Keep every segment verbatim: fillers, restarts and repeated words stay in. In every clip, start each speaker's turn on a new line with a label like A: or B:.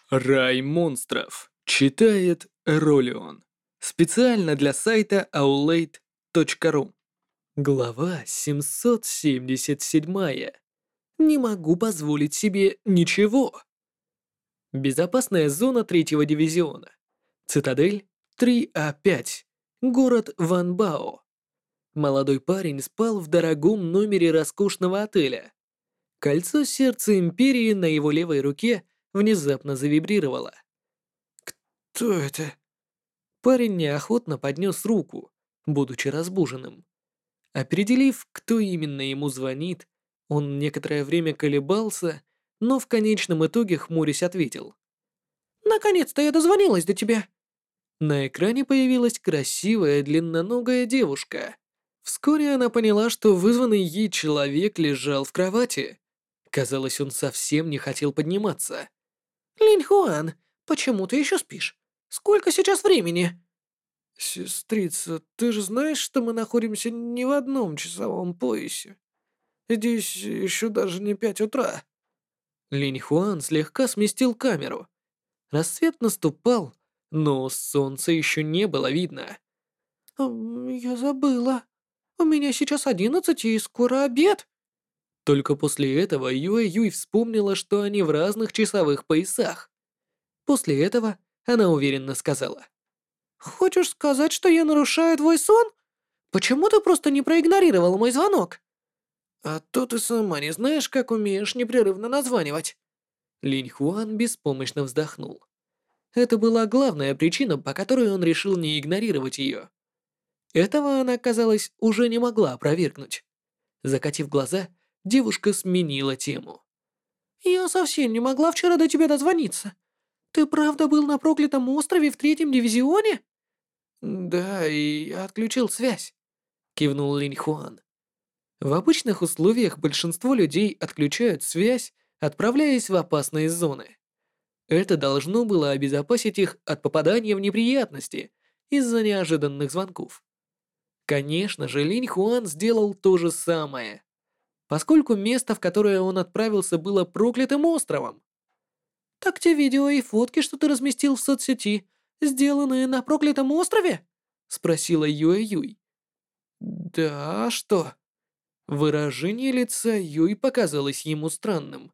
A: Рай монстров. Читает Ролион. Специально для сайта аулейт точка ру. Глава семьсот семьдесят семь. Не могу позволить себе ничего. Безопасная зона третьего дивизиона. Цитадель три А пять. Город Ванбао. Молодой парень спал в дорогом номере роскошного отеля. Кольцо сердца Империи на его левой руке внезапно завибрировало. «Кто это?» Парень неохотно поднес руку, будучи разбуженным. Определив, кто именно ему звонит, он некоторое время колебался, но в конечном итоге хмурясь ответил. «Наконец-то я дозвонилась до тебя!» На экране появилась красивая длинноногая девушка. Вскоре она поняла, что вызванный ей человек лежал в кровати. Казалось, он совсем не хотел подниматься. «Линь Хуан, почему ты еще спишь? Сколько сейчас времени?» «Сестрица, ты же знаешь, что мы находимся не в одном часовом поясе? Здесь еще даже не пять утра». Линь Хуан слегка сместил камеру. Рассвет наступал, но солнца еще не было видно. «М, «Я забыла. У меня сейчас одиннадцать и скоро обед». Только после этого Юэ Юй вспомнила, что они в разных часовых поясах. После этого она уверенно сказала. «Хочешь сказать, что я нарушаю твой сон? Почему ты просто не проигнорировал мой звонок?» «А то ты сама не знаешь, как умеешь непрерывно названивать». Линь Хуан беспомощно вздохнул. Это была главная причина, по которой он решил не игнорировать ее. Этого она, казалось, уже не могла опровергнуть. Закатив глаза, девушка сменила тему. «Я совсем не могла вчера до тебя дозвониться. Ты правда был на проклятом острове в третьем дивизионе?» «Да, и я отключил связь», — кивнул Линь Хуан. В обычных условиях большинство людей отключают связь, отправляясь в опасные зоны. Это должно было обезопасить их от попадания в неприятности из-за неожиданных звонков. Конечно же, Линь Хуан сделал то же самое, поскольку место, в которое он отправился, было проклятым островом. «Так те видео и фотки, что ты разместил в соцсети, сделанные на проклятом острове?» — спросила Юэ Юй. «Да, а что?» Выражение лица Юй показалось ему странным.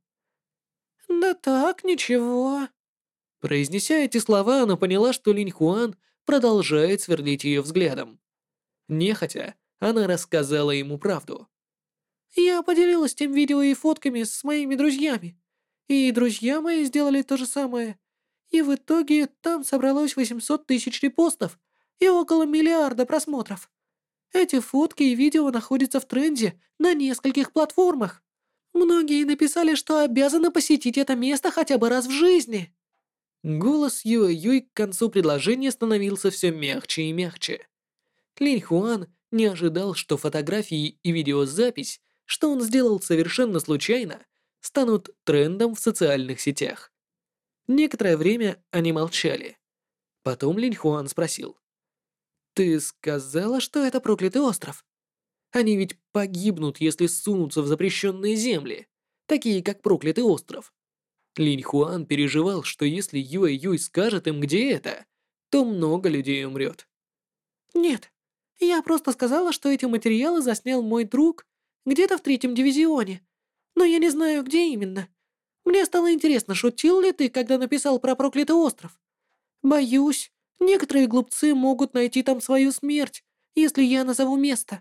A: «Да так, ничего». Произнеся эти слова, она поняла, что Линь Хуан продолжает сверлить ее взглядом. Нехотя, она рассказала ему правду. «Я поделилась тем видео и фотками с моими друзьями. И друзья мои сделали то же самое. И в итоге там собралось восемьсот тысяч репостов и около миллиарда просмотров. Эти фотки и видео находятся в тренде на нескольких платформах. Многие написали, что обязаны посетить это место хотя бы раз в жизни». Голос Юэ Юй к концу предложения становился все мягче и мягче. Линь Хуан не ожидал, что фотографии и видеозапись, что он сделал совершенно случайно, станут трендом в социальных сетях. Некоторое время они молчали. Потом Линь Хуан спросил. «Ты сказала, что это проклятый остров? Они ведь погибнут, если сунутся в запрещенные земли, такие как проклятый остров». Линь Хуан переживал, что если Юэ Юй скажет им, где это, то много людей умрет. «Нет, я просто сказала, что эти материалы заснял мой друг где-то в третьем дивизионе, но я не знаю, где именно. Мне стало интересно, шутил ли ты, когда написал про проклятый остров? Боюсь, некоторые глупцы могут найти там свою смерть, если я назову место».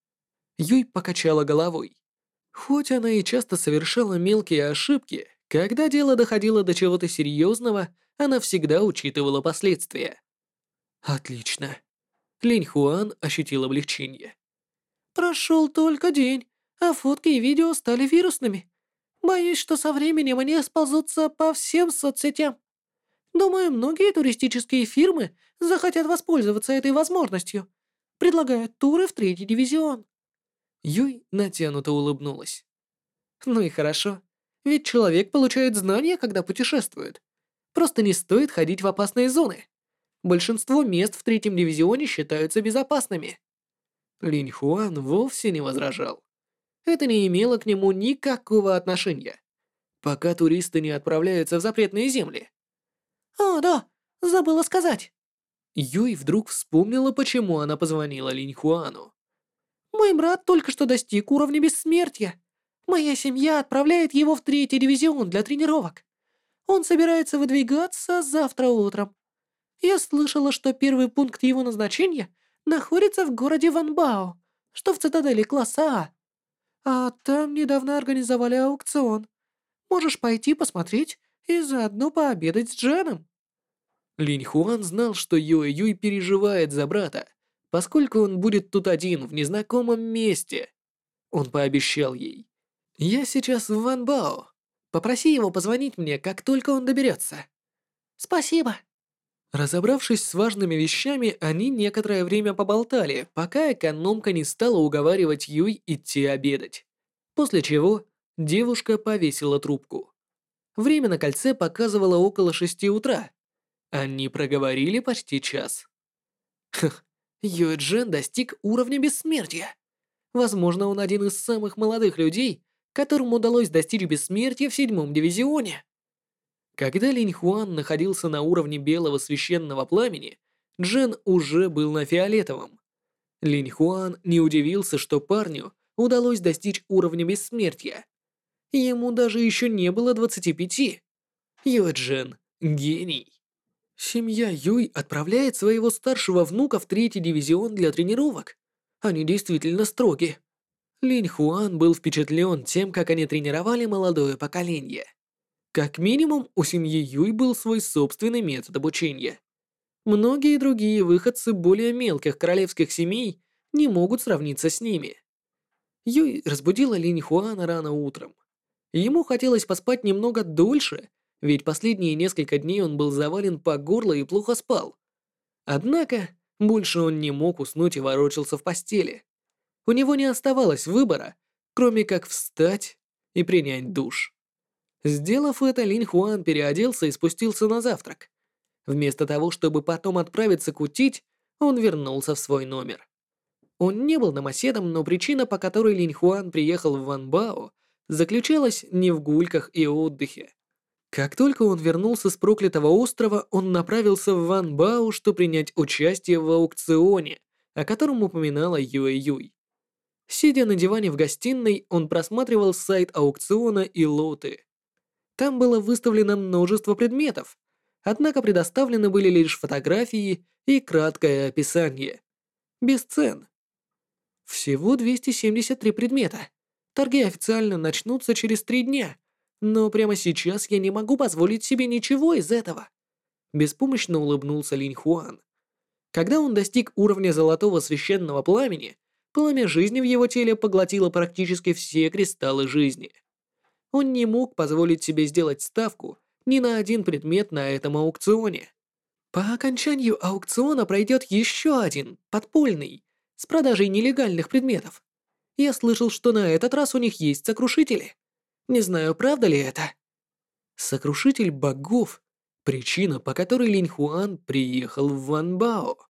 A: Юй покачала головой. Хоть она и часто совершала мелкие ошибки, когда дело доходило до чего-то серьезного, она всегда учитывала последствия. «Отлично». Линь Хуан ощутил облегчение. «Прошел только день, а фотки и видео стали вирусными. Боюсь, что со временем они сползутся по всем соцсетям. Думаю, многие туристические фирмы захотят воспользоваться этой возможностью. Предлагают туры в третий дивизион». Юй натянуто улыбнулась. «Ну и хорошо, ведь человек получает знания, когда путешествует. Просто не стоит ходить в опасные зоны. Большинство мест в третьем дивизионе считаются безопасными». Линь Хуан вовсе не возражал. Это не имело к нему никакого отношения. Пока туристы не отправляются в запретные земли.
B: «А, да, забыла сказать.
A: Юй вдруг вспомнила, почему она позвонила Линь Хуану.
B: Мой брат только что достиг уровня бессмертия. Моя семья отправляет его в третий дивизион для тренировок. Он собирается выдвигаться завтра утром. Я слышала, что первый пункт его назначения находится в городе Ванбао, что в цитадели класса А. А там недавно организовали аукцион. Можешь пойти посмотреть и заодно пообедать с Дженом».
A: Линь Хуан знал, что Юэ Юй переживает за брата, поскольку он будет тут один в незнакомом месте. Он пообещал ей. «Я сейчас в Ванбао. Попроси его позвонить мне, как только он доберется».
B: «Спасибо».
A: Разобравшись с важными вещами, они некоторое время поболтали, пока экономка не стала уговаривать Юй идти обедать. После чего девушка повесила трубку. Время на кольце показывало около шести утра. Они проговорили почти час. Хх, Юэ Джен достиг уровня бессмертия. Возможно, он один из самых молодых людей, которым удалось достичь бессмертия в седьмом дивизионе. Когда Линь Хуан находился на уровне белого священного пламени, Джен уже был на фиолетовом. Линь Хуан не удивился, что парню удалось достичь уровня бессмертия. Ему даже еще не было двадцати пяти. Юэ Джен — гений. Семья Юй отправляет своего старшего внука в третий дивизион для тренировок. Они действительно строги. Линь Хуан был впечатлен тем, как они тренировали молодое поколение. Как минимум, у семьи Юй был свой собственный метод обучения. Многие другие выходцы более мелких королевских семей не могут сравниться с ними. Юй разбудила Линь Хуана рано утром. Ему хотелось поспать немного дольше, ведь последние несколько дней он был завален по горло и плохо спал. Однако, больше он не мог уснуть и ворочался в постели. У него не оставалось выбора, кроме как встать и принять душ. Сделав это, Линь Хуан переоделся и спустился на завтрак. Вместо того, чтобы потом отправиться кутить, он вернулся в свой номер. Он не был домоседом, но причина, по которой Линь Хуан приехал в Ванбао, заключалась не в гульках и отдыхе. Как только он вернулся с проклятого острова, он направился в Ванбао, чтобы принять участие в аукционе, о котором упоминала Юэ Юй. Сидя на диване в гостиной, он просматривал сайт аукциона и лоты. Там было выставлено множество предметов, однако предоставлены были лишь фотографии и краткое описание. Без цен. Всего двести семьдесят три предмета. Торги официально начнутся через три дня, но прямо сейчас я не могу позволить себе ничего из этого. Беспомощно улыбнулся Линь Хуан. Когда он достиг уровня золотого священного пламени, пламя жизни в его теле поглотило практически все кристаллы жизни. Он не мог позволить себе сделать ставку ни на один предмет на этом аукционе. По окончанию аукциона пройдет еще один, подпольный, с продажей нелегальных предметов. Я слышал, что на этот раз у них есть сокрушители. Не знаю, правда ли это. Сокрушитель богов — причина, по которой Линь Хуан приехал в Ванбао.